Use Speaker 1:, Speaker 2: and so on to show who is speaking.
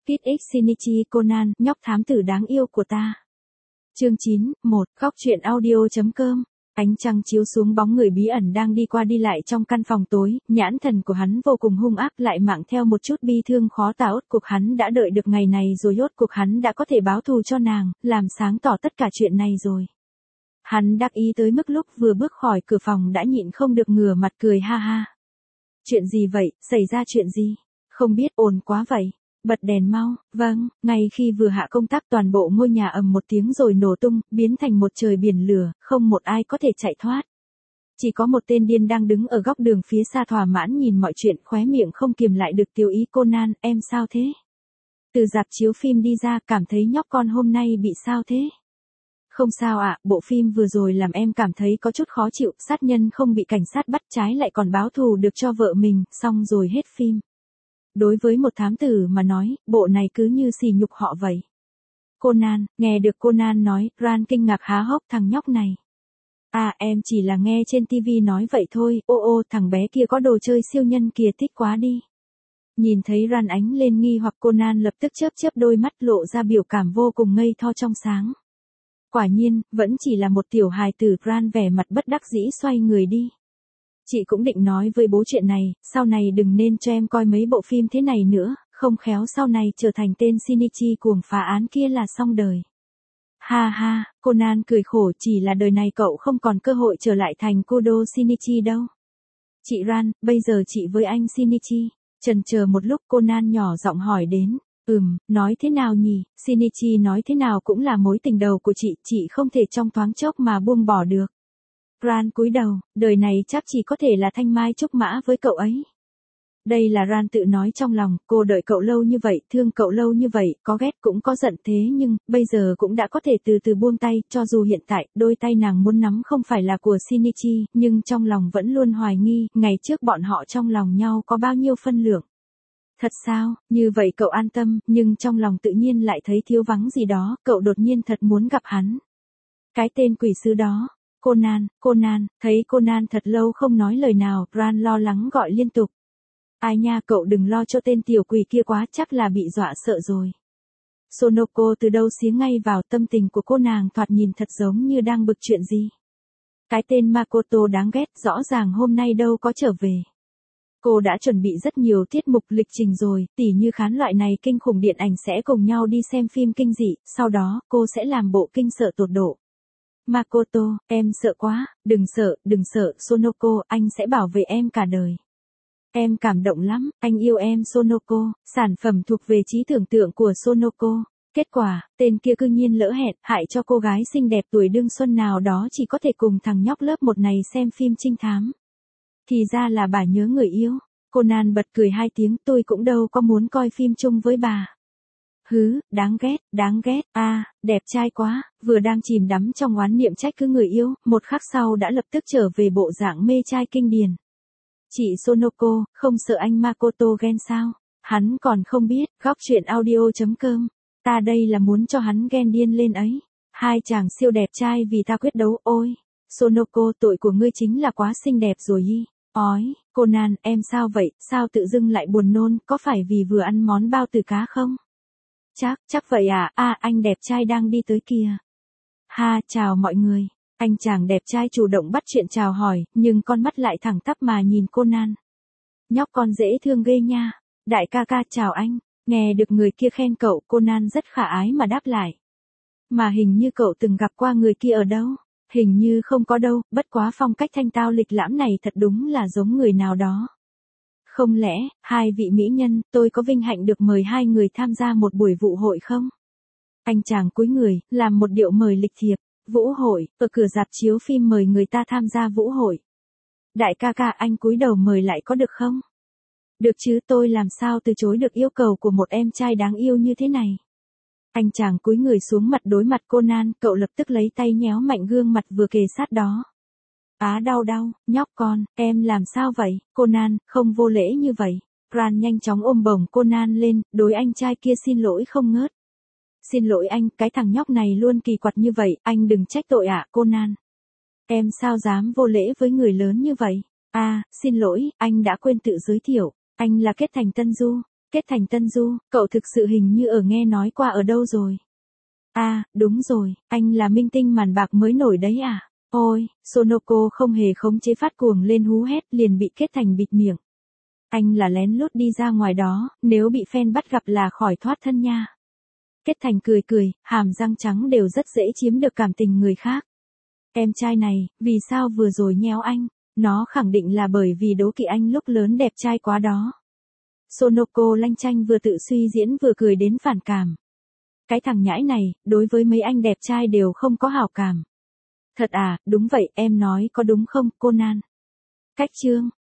Speaker 1: Kit X Shinichi Conan, nhóc thám tử đáng yêu của ta. Chương 9, 1, góc truyện audio.com. Ánh trăng chiếu xuống bóng người bí ẩn đang đi qua đi lại trong căn phòng tối, nhãn thần của hắn vô cùng hung ác lại mang theo một chút bi thương khó tả. Rốt cuộc hắn đã đợi được ngày này rồi, rốt cuộc hắn đã có thể báo thù cho nàng, làm sáng tỏ tất cả chuyện này rồi. Hắn đắc ý tới mức lúc vừa bước khỏi cửa phòng đã nhịn không được ngửa mặt cười ha ha. Chuyện gì vậy, xảy ra chuyện gì? Không biết, ồn quá vậy. Bật đèn mau. Vâng. Ngay khi vừa hạ công tắc toàn bộ ngôi nhà ầm một tiếng rồi nổ tung, biến thành một trời biển lửa, không một ai có thể chạy thoát. Chỉ có một tên điên đang đứng ở góc đường phía xa thỏa mãn nhìn mọi chuyện, khóe miệng không kiềm lại được tiêu ý. Conan, em sao thế? Từ rạp chiếu phim đi ra, cảm thấy nhóc con hôm nay bị sao thế? Không sao ạ, bộ phim vừa rồi làm em cảm thấy có chút khó chịu, sát nhân không bị cảnh sát bắt, trái lại còn báo thù được cho vợ mình, xong rồi hết phim. Đối với một thám tử mà nói, bộ này cứ như sỉ nhục họ vậy. Conan, nghe được Conan nói, Ran kinh ngạc há hốc, thằng nhóc này. À, em chỉ là nghe trên TV nói vậy thôi, ô thằng bé kia có đồ chơi siêu nhân kìa, thích quá đi. Nhìn thấy Ran ánh lên nghi hoặc, Conan lập tức chớp chớp đôi mắt lộ ra biểu cảm vô cùng ngây thơ trong sáng. Quả nhiên, vẫn chỉ là một tiểu hài tử. Ran vẻ mặt bất đắc dĩ xoay người đi. Chị cũng định nói với bố chuyện này, sau này đừng nên cho em coi mấy bộ phim thế này nữa, không khéo sau này trở thành tên Shinichi cuồng phá án kia là xong đời. Ha ha, Conan cười khổ, chỉ là đời này cậu không còn cơ hội trở lại thành Kudo Shinichi đâu. Chị Ran, bây giờ chị với anh Shinichi. Chần chờ một lúc, Conan nhỏ giọng hỏi đến. Nói thế nào nhỉ, Shinichi nói thế nào cũng là mối tình đầu của chị không thể trong thoáng chốc mà buông bỏ được. Ran cúi đầu, đời này chắc chỉ có thể là thanh mai trúc mã với cậu ấy. Đây là Ran tự nói trong lòng, cô đợi cậu lâu như vậy, thương cậu lâu như vậy, có ghét cũng có giận, thế nhưng, bây giờ cũng đã có thể từ từ buông tay, cho dù hiện tại, đôi tay nàng muốn nắm không phải là của Shinichi, nhưng trong lòng vẫn luôn hoài nghi, ngày trước bọn họ trong lòng nhau có bao nhiêu phân lượng. Thật sao, như vậy cậu an tâm, nhưng trong lòng tự nhiên lại thấy thiếu vắng gì đó, cậu đột nhiên thật muốn gặp hắn. Cái tên quỷ sứ đó. Conan, thấy Conan thật lâu không nói lời nào, Ran lo lắng gọi liên tục. Ai nha, cậu đừng lo cho tên tiểu quỷ kia quá, chắc là bị dọa sợ rồi. Sonoko từ đâu xía ngay vào, tâm tình của cô nàng thoạt nhìn thật giống như đang bực chuyện gì. Cái tên Makoto đáng ghét, rõ ràng hôm nay đâu có trở về. Cô đã chuẩn bị rất nhiều tiết mục lịch trình rồi, tỉ như khán loại này kinh khủng điện ảnh sẽ cùng nhau đi xem phim kinh dị, sau đó cô sẽ làm bộ kinh sợ tột độ. Makoto, em sợ quá, đừng sợ, Sonoko, anh sẽ bảo vệ em cả đời. Em cảm động lắm, anh yêu em Sonoko, sản phẩm thuộc về trí tưởng tượng của Sonoko. Kết quả, tên kia cư nhiên lỡ hẹn, hại cho cô gái xinh đẹp tuổi đương xuân nào đó chỉ có thể cùng thằng nhóc lớp 1 này xem phim trinh thám. Thì ra là bà nhớ người yêu. Conan bật cười 2 tiếng, tôi cũng đâu có muốn coi phim chung với bà. Hứ, đáng ghét, đẹp trai quá, vừa đang chìm đắm trong oán niệm trách cứ người yêu, một khắc sau đã lập tức trở về bộ dạng mê trai kinh điển. Chị Sonoko, không sợ anh Makoto ghen sao? Hắn còn không biết, góc truyện audio.com. Ta đây là muốn cho hắn ghen điên lên ấy. Hai chàng siêu đẹp trai vì ta quyết đấu, ôi. Sonoko, tội của ngươi chính là quá xinh đẹp rồi y. Ói, Conan, em sao vậy, sao tự dưng lại buồn nôn, có phải vì vừa ăn món bao tử cá không? Chắc vậy à, anh đẹp trai đang đi tới kìa. Ha, chào mọi người. Anh chàng đẹp trai chủ động bắt chuyện chào hỏi, nhưng con mắt lại thẳng tắp mà nhìn Conan. Nhóc con dễ thương ghê nha. Đại ca ca chào anh. Nghe được người kia khen cậu, Conan rất khả ái mà đáp lại. Mà hình như cậu từng gặp qua người kia ở đâu? Hình như không có đâu, bất quá phong cách thanh tao lịch lãm này thật đúng là giống người nào đó. Không lẽ, hai vị mỹ nhân, tôi có vinh hạnh được mời hai người tham gia một buổi vũ hội không? Anh chàng cúi người, làm một điệu mời lịch thiệp. Vũ hội, ở cửa rạp chiếu phim mời người ta tham gia vũ hội. Đại ca ca, anh cúi đầu mời lại có được không? Được chứ, tôi làm sao từ chối được yêu cầu của một em trai đáng yêu như thế này. Anh chàng cúi người xuống mặt đối mặt Conan, cậu lập tức lấy tay nhéo mạnh gương mặt vừa kề sát đó. Đau, nhóc con, em làm sao vậy? Conan, không vô lễ như vậy. Ran nhanh chóng ôm bổng Conan lên, đối anh trai kia xin lỗi không ngớt. Xin lỗi anh, cái thằng nhóc này luôn kỳ quặc như vậy, anh đừng trách tội ạ, Conan. Em sao dám vô lễ với người lớn như vậy? Xin lỗi, anh đã quên tự giới thiệu, anh là Kết Thành Tân Du. Kết thành Tân Du, cậu thực sự hình như ở nghe nói qua ở đâu rồi. À, đúng rồi, anh là minh tinh màn bạc mới nổi đấy à? Ôi, Sonoko không hề khống chế phát cuồng lên hú hét liền bị Kết Thành bịt miệng. Anh là lén lút đi ra ngoài đó, nếu bị fan bắt gặp là khỏi thoát thân nha. Kết Thành cười cười, hàm răng trắng đều rất dễ chiếm được cảm tình người khác. Em trai này, vì sao vừa rồi nhéo anh? Nó khẳng định là bởi vì đố kỵ anh lúc lớn đẹp trai quá đó. Sonoko lanh chanh vừa tự suy diễn vừa cười đến phản cảm. Cái thằng nhãi này, đối với mấy anh đẹp trai đều không có hảo cảm. Thật à, đúng vậy, em nói có đúng không, Conan? Cách chương